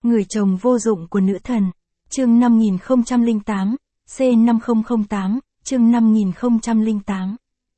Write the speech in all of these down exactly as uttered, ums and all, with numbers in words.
Người chồng vô dụng của nữ thần. Chương năm nghìn không trăm lẻ tám, C năm không không tám, chương năm nghìn không trăm lẻ tám.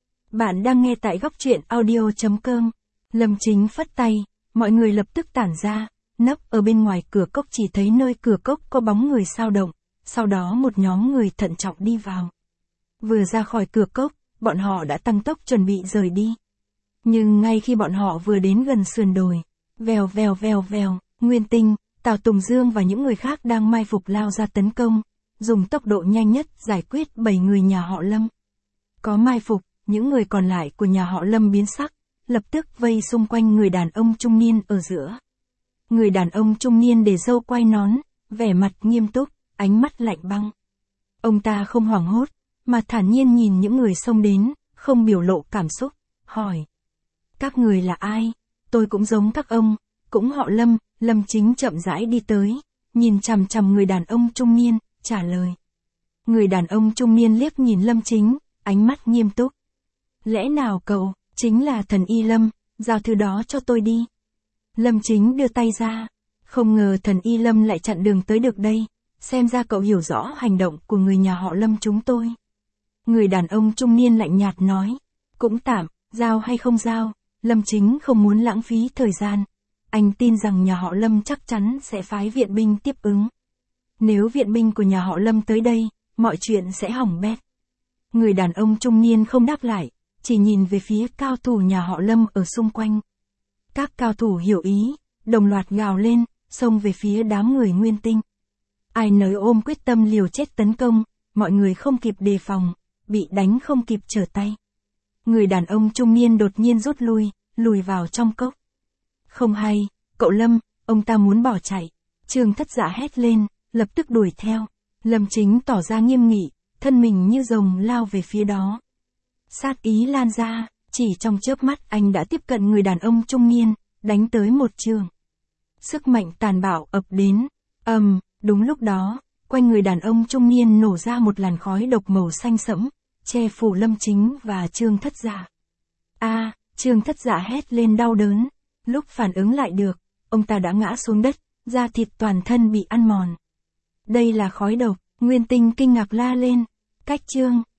Bạn đang nghe tại góc truyện audio.com. Lâm Chính phất tay, mọi người lập tức tản ra, nấp ở bên ngoài cửa cốc chỉ thấy nơi cửa cốc có bóng người sao động, sau đó một nhóm người thận trọng đi vào. Vừa ra khỏi cửa cốc, bọn họ đã tăng tốc chuẩn bị rời đi. Nhưng ngay khi bọn họ vừa đến gần sườn đồi, vèo vèo vèo vèo, Nguyên Tinh, Tào Tùng Dương và những người khác đang mai phục lao ra tấn công, dùng tốc độ nhanh nhất giải quyết bảy người nhà họ Lâm. Có mai phục, những người còn lại của nhà họ Lâm biến sắc, lập tức vây xung quanh người đàn ông trung niên ở giữa. Người đàn ông trung niên để râu quai nón, vẻ mặt nghiêm túc, ánh mắt lạnh băng. Ông ta không hoảng hốt, mà thản nhiên nhìn những người xông đến, không biểu lộ cảm xúc, hỏi. Các người là ai? Tôi cũng giống các ông, cũng họ Lâm. Lâm Chính chậm rãi đi tới, nhìn chằm chằm người đàn ông trung niên, trả lời. Người đàn ông trung niên liếc nhìn Lâm Chính, ánh mắt nghiêm túc. Lẽ nào cậu, chính là thần y Lâm, giao thứ đó cho tôi đi. Lâm Chính đưa tay ra, không ngờ thần y Lâm lại chặn đường tới được đây, xem ra cậu hiểu rõ hành động của người nhà họ Lâm chúng tôi. Người đàn ông trung niên lạnh nhạt nói, cũng tạm, giao hay không giao, Lâm Chính không muốn lãng phí thời gian. Anh tin rằng nhà họ Lâm chắc chắn sẽ phái viện binh tiếp ứng. Nếu viện binh của nhà họ Lâm tới đây, mọi chuyện sẽ hỏng bét. Người đàn ông trung niên không đáp lại, chỉ nhìn về phía cao thủ nhà họ Lâm ở xung quanh. Các cao thủ hiểu ý, đồng loạt gào lên, xông về phía đám người Nguyên Tinh. Ai nấy ôm quyết tâm liều chết tấn công, mọi người không kịp đề phòng, bị đánh không kịp trở tay. Người đàn ông trung niên đột nhiên rút lui, lùi vào trong cốc. Không hay, cậu Lâm, ông ta muốn bỏ chạy. Trương Thất Dạ hét lên, lập tức đuổi theo. Lâm Chính tỏ ra nghiêm nghị, thân mình như rồng lao về phía đó. Sát ý lan ra, chỉ trong chớp mắt anh đã tiếp cận người đàn ông trung niên, đánh tới một trường. Sức mạnh tàn bạo ập đến, ầm, um, đúng lúc đó, quanh người đàn ông trung niên nổ ra một làn khói độc màu xanh sẫm, che phủ Lâm Chính và Trương Thất Dạ. A, à, Trương Thất Dạ hét lên đau đớn. Lúc phản ứng lại được, ông ta đã ngã xuống đất, da thịt toàn thân bị ăn mòn. Đây là khói độc, Nguyên Tinh kinh ngạc la lên. Cách Trương